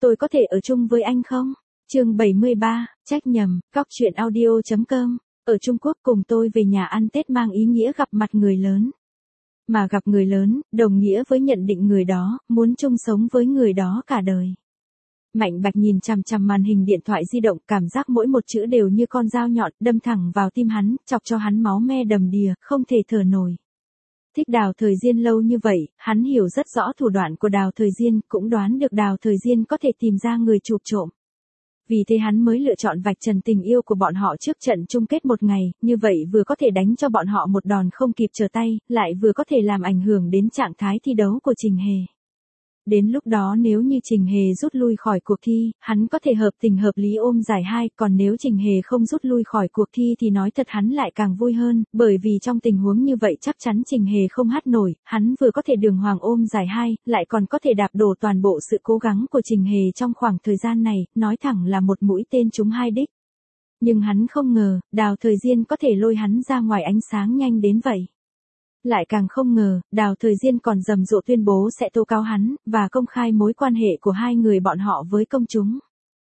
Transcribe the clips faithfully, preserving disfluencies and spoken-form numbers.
tôi có thể ở chung với anh không? Chương bảy mươi ba, trách nhầm, góc chuyện audio.com. Ở Trung Quốc cùng tôi về nhà ăn Tết mang ý nghĩa gặp mặt người lớn. Mà gặp người lớn, đồng nghĩa với nhận định người đó, muốn chung sống với người đó cả đời. Mạnh Bạch nhìn chằm chằm màn hình điện thoại di động, cảm giác mỗi một chữ đều như con dao nhọn, đâm thẳng vào tim hắn, chọc cho hắn máu me đầm đìa, không thể thở nổi. Thích Đào Thời Diên lâu như vậy, hắn hiểu rất rõ thủ đoạn của Đào Thời Diên, cũng đoán được Đào Thời Diên có thể tìm ra người chụp trộm. Vì thế hắn mới lựa chọn vạch trần tình yêu của bọn họ trước trận chung kết một ngày, như vậy vừa có thể đánh cho bọn họ một đòn không kịp trở tay, lại vừa có thể làm ảnh hưởng đến trạng thái thi đấu của Trình Hề. Đến lúc đó nếu như Trình Hề rút lui khỏi cuộc thi, hắn có thể hợp tình hợp lý ôm giải hai, còn nếu Trình Hề không rút lui khỏi cuộc thi thì nói thật hắn lại càng vui hơn, bởi vì trong tình huống như vậy chắc chắn Trình Hề không hát nổi, hắn vừa có thể đường hoàng ôm giải hai, lại còn có thể đạp đổ toàn bộ sự cố gắng của Trình Hề trong khoảng thời gian này, nói thẳng là một mũi tên trúng hai đích. Nhưng hắn không ngờ, Đào Thời Diên có thể lôi hắn ra ngoài ánh sáng nhanh đến vậy. Lại càng không ngờ, Đào Thời Diên còn rầm rộ tuyên bố sẽ tố cáo hắn, và công khai mối quan hệ của hai người bọn họ với công chúng.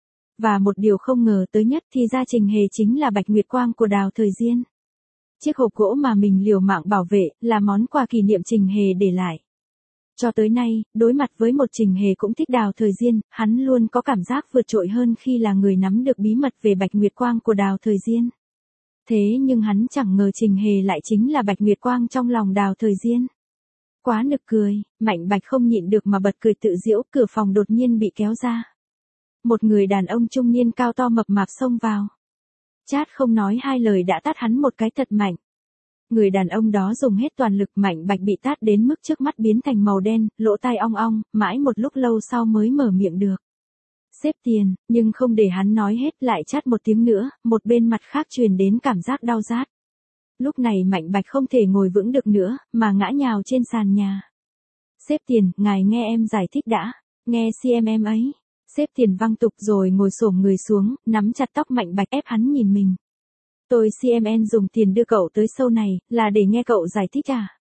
Và một điều không ngờ tới nhất thì ra Trình Hề chính là Bạch Nguyệt Quang của Đào Thời Diên. Chiếc hộp gỗ mà mình liều mạng bảo vệ, là món quà kỷ niệm Trình Hề để lại. Cho tới nay, đối mặt với một Trình Hề cũng thích Đào Thời Diên, hắn luôn có cảm giác vượt trội hơn khi là người nắm được bí mật về Bạch Nguyệt Quang của Đào Thời Diên. Thế nhưng hắn chẳng ngờ Trình Hề lại chính là Bạch Nguyệt Quang trong lòng Đào Thời Diên. Quá nực cười, Mạnh Bạch không nhịn được mà bật cười tự giễu, cửa phòng đột nhiên bị kéo ra. Một người đàn ông trung niên cao to mập mạp xông vào. Chát không nói hai lời đã tát hắn một cái thật mạnh. Người đàn ông đó dùng hết toàn lực, Mạnh Bạch bị tát đến mức trước mắt biến thành màu đen, lỗ tai ong ong, mãi một lúc lâu sau mới mở miệng được. Xếp tiền, nhưng không để hắn nói hết lại chát một tiếng nữa, một bên mặt khác truyền đến cảm giác đau rát. Lúc này Mạnh Bạch không thể ngồi vững được nữa, mà ngã nhào trên sàn nhà. Xếp tiền, ngài nghe em giải thích đã, nghe xem em ấy. Xếp tiền văng tục rồi ngồi xổm người xuống, nắm chặt tóc Mạnh Bạch ép hắn nhìn mình. Tôi xê em en dùng tiền đưa cậu tới show này, là để nghe cậu giải thích à?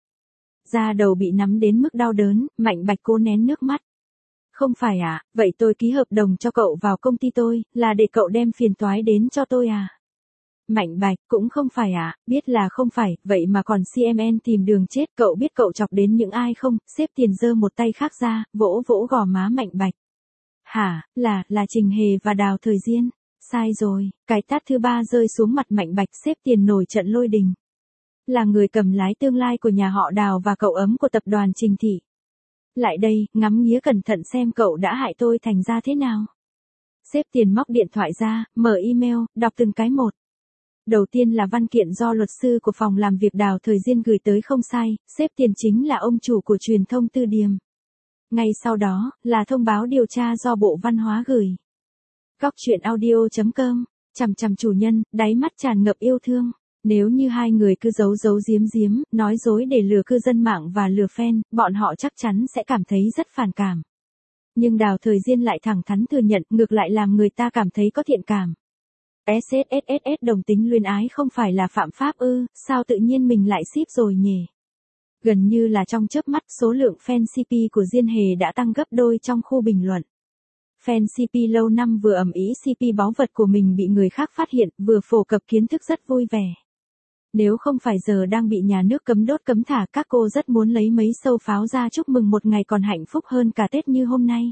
Da đầu bị nắm đến mức đau đớn, Mạnh Bạch cố nén nước mắt. Không phải à, vậy tôi ký hợp đồng cho cậu vào công ty tôi, là để cậu đem phiền toái đến cho tôi à? Mạnh Bạch, cũng không phải à, biết là không phải, vậy mà còn xê em en tìm đường chết, cậu biết cậu chọc đến những ai không? Xếp tiền giơ một tay khác ra, vỗ vỗ gò má Mạnh Bạch. Hả, là, là Trình Hề và Đào Thời Diên. Sai rồi, cái tát thứ ba rơi xuống mặt Mạnh Bạch, xếp tiền nổi trận lôi đình. Là người cầm lái tương lai của nhà họ Đào và cậu ấm của tập đoàn Trình Thị. Lại đây, ngắm nghía cẩn thận xem cậu đã hại tôi thành ra thế nào. Xếp tiền móc điện thoại ra, mở email, đọc từng cái một. Đầu tiên là văn kiện do luật sư của phòng làm việc Đào Thời Diên gửi tới không sai, xếp tiền chính là ông chủ của truyền thông Tư Điềm. Ngay sau đó, là thông báo điều tra do Bộ Văn hóa gửi. Góc chuyện audio.com, chằm chằm chủ nhân, đáy mắt tràn ngập yêu thương. Nếu như hai người cứ giấu giấu giếm giếm, nói dối để lừa cư dân mạng và lừa fan, bọn họ chắc chắn sẽ cảm thấy rất phản cảm. Nhưng Đào Thời Diên lại thẳng thắn thừa nhận, ngược lại làm người ta cảm thấy có thiện cảm. ét ét ét ét ét đồng tính luyến ái không phải là phạm pháp ư, sao tự nhiên mình lại ship rồi nhỉ? Gần như là trong chớp mắt, số lượng fan xê pê của Diên Hề đã tăng gấp đôi trong khu bình luận. Fan xê pê lâu năm vừa ầm ĩ xê pê báu vật của mình bị người khác phát hiện, vừa phổ cập kiến thức rất vui vẻ. Nếu không phải giờ đang bị nhà nước cấm đốt cấm thả, các cô rất muốn lấy mấy sâu pháo ra chúc mừng một ngày còn hạnh phúc hơn cả Tết như hôm nay.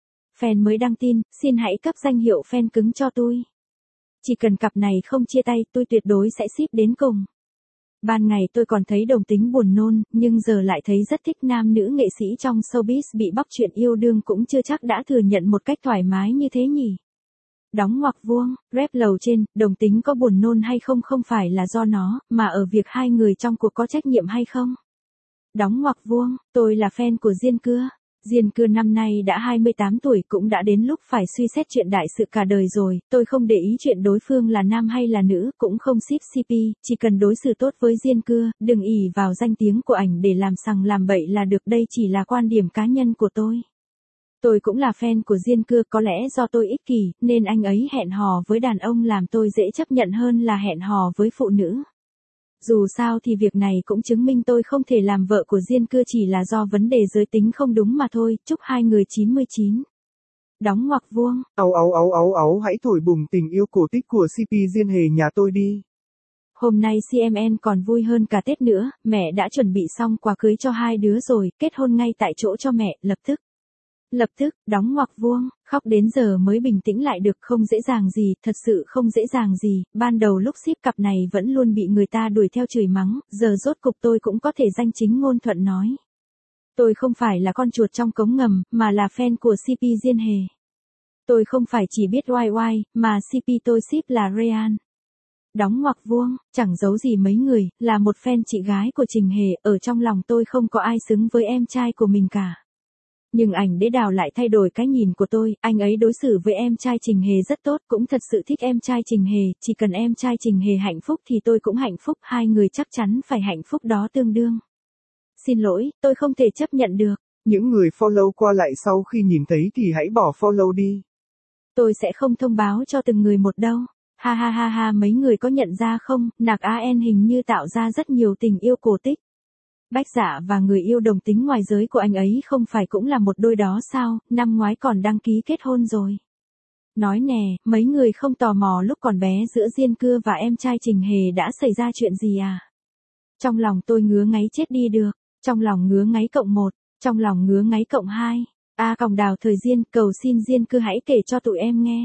Fan mới đăng tin, xin hãy cấp danh hiệu fan cứng cho tôi. Chỉ cần cặp này không chia tay, tôi tuyệt đối sẽ ship đến cùng. Ban ngày tôi còn thấy đồng tính buồn nôn, nhưng giờ lại thấy rất thích nam nữ nghệ sĩ trong showbiz bị bóc chuyện yêu đương cũng chưa chắc đã thừa nhận một cách thoải mái như thế nhỉ. Đóng ngoặc vuông, rep lầu trên, đồng tính có buồn nôn hay không không phải là do nó, mà ở việc hai người trong cuộc có trách nhiệm hay không. Đóng ngoặc vuông, tôi là fan của Diên Cưa. Diên Cưa năm nay đã hai mươi tám tuổi, cũng đã đến lúc phải suy xét chuyện đại sự cả đời rồi, tôi không để ý chuyện đối phương là nam hay là nữ, cũng không ship xê pê, chỉ cần đối xử tốt với Diên Cưa, đừng ỷ vào danh tiếng của ảnh để làm sằng làm bậy là được, đây chỉ là quan điểm cá nhân của tôi. Tôi cũng là fan của Diên Cưa, có lẽ do tôi ích kỷ, nên anh ấy hẹn hò với đàn ông làm tôi dễ chấp nhận hơn là hẹn hò với phụ nữ. Dù sao thì việc này cũng chứng minh tôi không thể làm vợ của Diên Cưa, chỉ là do vấn đề giới tính không đúng mà thôi, chúc hai người chín mươi chín. Đóng ngoặc vuông. Ấu ấu ấu ấu ấu hãy thổi bùng tình yêu cổ tích của xê pê Diên Hề nhà tôi đi. Hôm nay xê em en còn vui hơn cả Tết nữa, mẹ đã chuẩn bị xong quà cưới cho hai đứa rồi, kết hôn ngay tại chỗ cho mẹ, lập tức. Lập tức, đóng ngoặc vuông, khóc đến giờ mới bình tĩnh lại được, không dễ dàng gì, thật sự không dễ dàng gì, ban đầu lúc ship cặp này vẫn luôn bị người ta đuổi theo chửi mắng, giờ rốt cục tôi cũng có thể danh chính ngôn thuận nói. Tôi không phải là con chuột trong cống ngầm, mà là fan của xê pê Diên Hề. Tôi không phải chỉ biết oai oai, mà xê pê tôi ship là Ryan. Đóng ngoặc vuông, chẳng giấu gì mấy người, là một fan chị gái của Trình Hề, ở trong lòng tôi không có ai xứng với em trai của mình cả. Nhưng ảnh đế đào lại thay đổi cái nhìn của tôi, anh ấy đối xử với em trai Trình Hề rất tốt, cũng thật sự thích em trai Trình Hề, chỉ cần em trai Trình Hề hạnh phúc thì tôi cũng hạnh phúc, hai người chắc chắn phải hạnh phúc đó tương đương. Xin lỗi, tôi không thể chấp nhận được. Những người follow qua lại sau khi nhìn thấy thì hãy bỏ follow đi. Tôi sẽ không thông báo cho từng người một đâu. Ha ha ha ha, mấy người có nhận ra không, Nạc a en hình như tạo ra rất nhiều tình yêu cổ tích. Bách Dạ và người yêu đồng tính ngoài giới của anh ấy không phải cũng là một đôi đó sao, năm ngoái còn đăng ký kết hôn rồi. Nói nè, mấy người không tò mò lúc còn bé giữa Diên Cưa và em trai Trình Hề đã xảy ra chuyện gì à? Trong lòng tôi ngứa ngáy chết đi được, trong lòng ngứa ngáy cộng một, trong lòng ngứa ngáy cộng hai. A còng đào thời Diên, cầu xin Diên Cưa hãy kể cho tụi em nghe.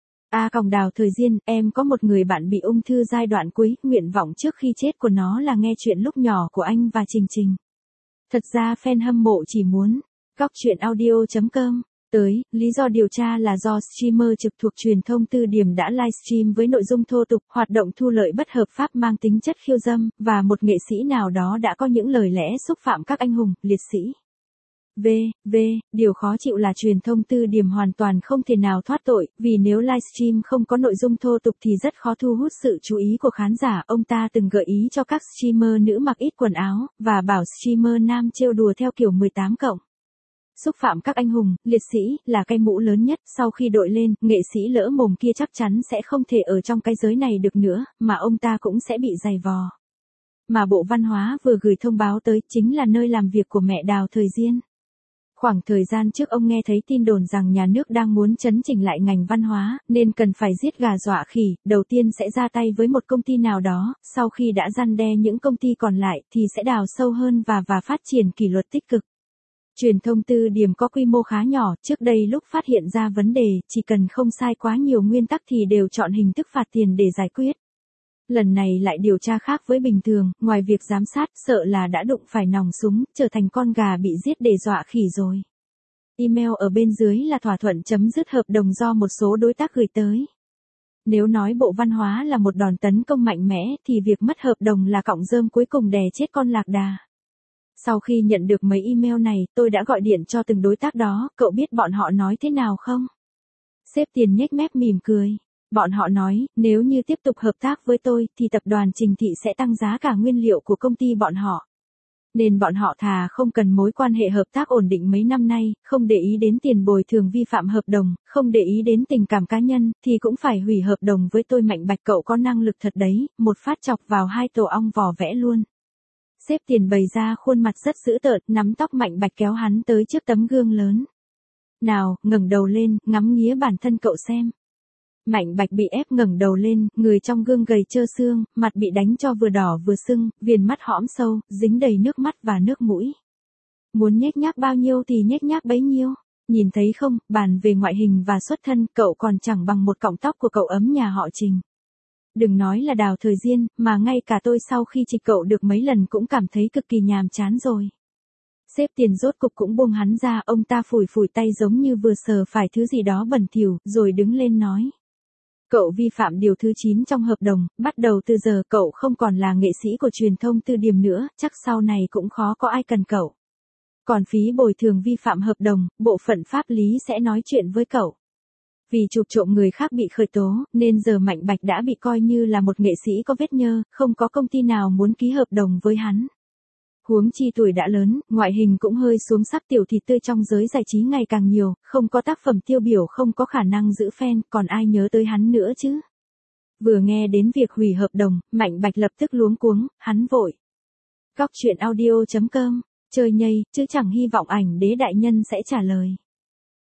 A còng đào thời Diên, em có một người bạn bị ung thư giai đoạn cuối, nguyện vọng trước khi chết của nó là nghe chuyện lúc nhỏ của anh và Trình Trình. Thật ra fan hâm mộ chỉ muốn, góc truyện audio chấm com. Tới, lý do điều tra là do streamer trực thuộc truyền thông Tư Điểm đã livestream với nội dung thô tục, hoạt động thu lợi bất hợp pháp mang tính chất khiêu dâm, và một nghệ sĩ nào đó đã có những lời lẽ xúc phạm các anh hùng, liệt sĩ. V, V, điều khó chịu là truyền thông Tư Điểm hoàn toàn không thể nào thoát tội, vì nếu livestream không có nội dung thô tục thì rất khó thu hút sự chú ý của khán giả. Ông ta từng gợi ý cho các streamer nữ mặc ít quần áo, và bảo streamer nam trêu đùa theo kiểu mười tám cộng. Xúc phạm các anh hùng, liệt sĩ, là cái mũ lớn nhất, sau khi đội lên, nghệ sĩ lỡ mồm kia chắc chắn sẽ không thể ở trong cái giới này được nữa, mà ông ta cũng sẽ bị giày vò. Mà Bộ Văn hóa vừa gửi thông báo tới, chính là nơi làm việc của mẹ Đào Thời Diên. Khoảng thời gian trước ông nghe thấy tin đồn rằng nhà nước đang muốn chấn chỉnh lại ngành văn hóa, nên cần phải giết gà dọa khỉ, đầu tiên sẽ ra tay với một công ty nào đó, sau khi đã răn đe những công ty còn lại, thì sẽ đào sâu hơn và và phát triển kỷ luật tích cực. Truyền thông Tư Điểm có quy mô khá nhỏ, trước đây lúc phát hiện ra vấn đề, chỉ cần không sai quá nhiều nguyên tắc thì đều chọn hình thức phạt tiền để giải quyết. Lần này lại điều tra khác với bình thường, ngoài việc giám sát, sợ là đã đụng phải nòng súng, trở thành con gà bị giết để dọa khỉ rồi. Email ở bên dưới là thỏa thuận chấm dứt hợp đồng do một số đối tác gửi tới. Nếu nói Bộ Văn hóa là một đòn tấn công mạnh mẽ, thì việc mất hợp đồng là cọng rơm cuối cùng đè chết con lạc đà. Sau khi nhận được mấy email này, tôi đã gọi điện cho từng đối tác đó, cậu biết bọn họ nói thế nào không? Sếp Tiền nhếch mép mỉm cười. Bọn họ nói, nếu như tiếp tục hợp tác với tôi, thì tập đoàn Trình Thị sẽ tăng giá cả nguyên liệu của công ty bọn họ. Nên bọn họ thà không cần mối quan hệ hợp tác ổn định mấy năm nay, không để ý đến tiền bồi thường vi phạm hợp đồng, không để ý đến tình cảm cá nhân, thì cũng phải hủy hợp đồng với tôi. Mạnh Bạch cậu có năng lực thật đấy, một phát chọc vào hai tổ ong vò vẽ luôn. Sếp Tiền bày ra khuôn mặt rất dữ tợn, nắm tóc Mạnh Bạch kéo hắn tới trước tấm gương lớn. Nào, ngẩng đầu lên, ngắm nghía bản thân cậu xem. Mạnh Bạch bị ép ngẩng đầu lên, người trong gương gầy trơ xương, mặt bị đánh cho vừa đỏ vừa sưng, viền mắt hõm sâu, dính đầy nước mắt và nước mũi. Muốn nhếch nhác bao nhiêu thì nhếch nhác bấy nhiêu. Nhìn thấy không, bàn về ngoại hình và xuất thân, cậu còn chẳng bằng một cọng tóc của cậu ấm nhà họ Trình. Đừng nói là Đào Thời Diên, mà ngay cả tôi sau khi chịch cậu được mấy lần cũng cảm thấy cực kỳ nhàm chán rồi. Sếp Tiền rốt cục cũng buông hắn ra, ông ta phủi phủi tay giống như vừa sờ phải thứ gì đó bẩn thỉu, rồi đứng lên nói. Cậu vi phạm điều thứ chín trong hợp đồng, bắt đầu từ giờ cậu không còn là nghệ sĩ của truyền thông Tư Điểm nữa, chắc sau này cũng khó có ai cần cậu. Còn phí bồi thường vi phạm hợp đồng, bộ phận pháp lý sẽ nói chuyện với cậu. Vì chụp trộm người khác bị khởi tố, nên giờ Mạnh Bạch đã bị coi như là một nghệ sĩ có vết nhơ, không có công ty nào muốn ký hợp đồng với hắn. Huống chi tuổi đã lớn, ngoại hình cũng hơi xuống sắc, tiểu thịt tươi trong giới giải trí ngày càng nhiều, không có tác phẩm tiêu biểu, không có khả năng giữ fan, còn ai nhớ tới hắn nữa chứ. Vừa nghe đến việc hủy hợp đồng, Mạnh Bạch lập tức luống cuống, hắn vội. Góc truyện audio chấm com, chơi nhây, chứ chẳng hy vọng ảnh đế đại nhân sẽ trả lời.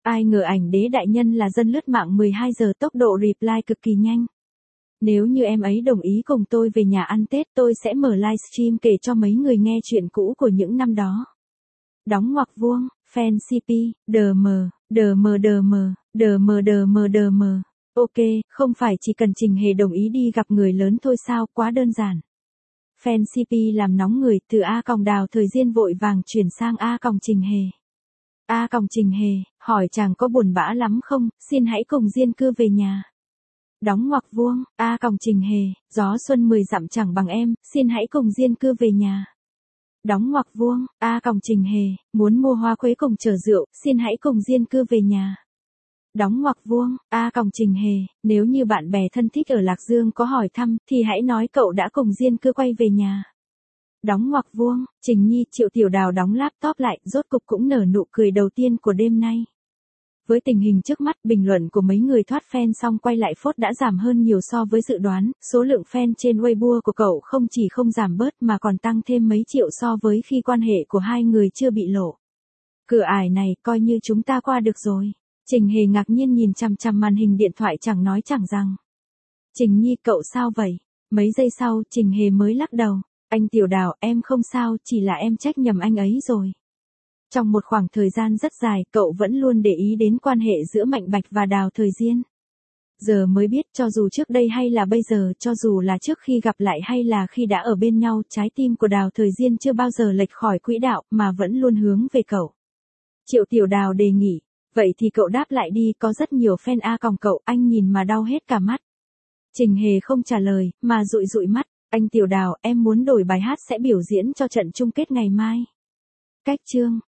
Ai ngờ ảnh đế đại nhân là dân lướt mạng mười hai giờ, tốc độ reply cực kỳ nhanh. Nếu như em ấy đồng ý cùng tôi về nhà ăn Tết, tôi sẽ mở livestream kể cho mấy người nghe chuyện cũ của những năm đó. Đóng ngoặc vuông, fan xê pê, đm, đm đm, đm đm đm. Ok, không phải chỉ cần Trình Hề đồng ý đi gặp người lớn thôi sao, quá đơn giản. Fan xê pê làm nóng người, từ A còng Đào Thời Diên vội vàng chuyển sang A còng Trình Hề. A còng Trình Hề, hỏi chàng có buồn bã lắm không, xin hãy cùng Diên cư về nhà. Đóng ngoặc vuông, A còng Trình Hề, gió xuân mười dặm chẳng bằng em, xin hãy cùng Diên cư về nhà. Đóng ngoặc vuông, A còng Trình Hề, muốn mua hoa quế cùng chở rượu, xin hãy cùng Diên cư về nhà. Đóng ngoặc vuông, A còng Trình Hề, nếu như bạn bè thân thích ở Lạc Dương có hỏi thăm, thì hãy nói cậu đã cùng Diên cư quay về nhà. Đóng ngoặc vuông, Trình Nhi, Triệu Tiểu Đào đóng laptop lại, rốt cục cũng nở nụ cười đầu tiên của đêm nay. Với tình hình trước mắt, bình luận của mấy người thoát fan xong quay lại phốt đã giảm hơn nhiều so với dự đoán, số lượng fan trên Weibo của cậu không chỉ không giảm bớt mà còn tăng thêm mấy triệu so với khi quan hệ của hai người chưa bị lộ. Cửa ải này, coi như chúng ta qua được rồi. Trình Hề ngạc nhiên nhìn chằm chằm màn hình điện thoại chẳng nói chẳng rằng. Trình Nhi, cậu sao vậy? Mấy giây sau, Trình Hề mới lắc đầu. Anh Tiểu Đào, em không sao, chỉ là em trách nhầm anh ấy rồi. Trong một khoảng thời gian rất dài, cậu vẫn luôn để ý đến quan hệ giữa Mạnh Bạch và Đào Thời Diên. Giờ mới biết, cho dù trước đây hay là bây giờ, cho dù là trước khi gặp lại hay là khi đã ở bên nhau, trái tim của Đào Thời Diên chưa bao giờ lệch khỏi quỹ đạo, mà vẫn luôn hướng về cậu. Triệu Tiểu Đào đề nghị, vậy thì cậu đáp lại đi, có rất nhiều fan A còng cậu, anh nhìn mà đau hết cả mắt. Trình Hề không trả lời, mà dụi dụi mắt, anh Tiểu Đào, em muốn đổi bài hát sẽ biểu diễn cho trận chung kết ngày mai. Cách chương.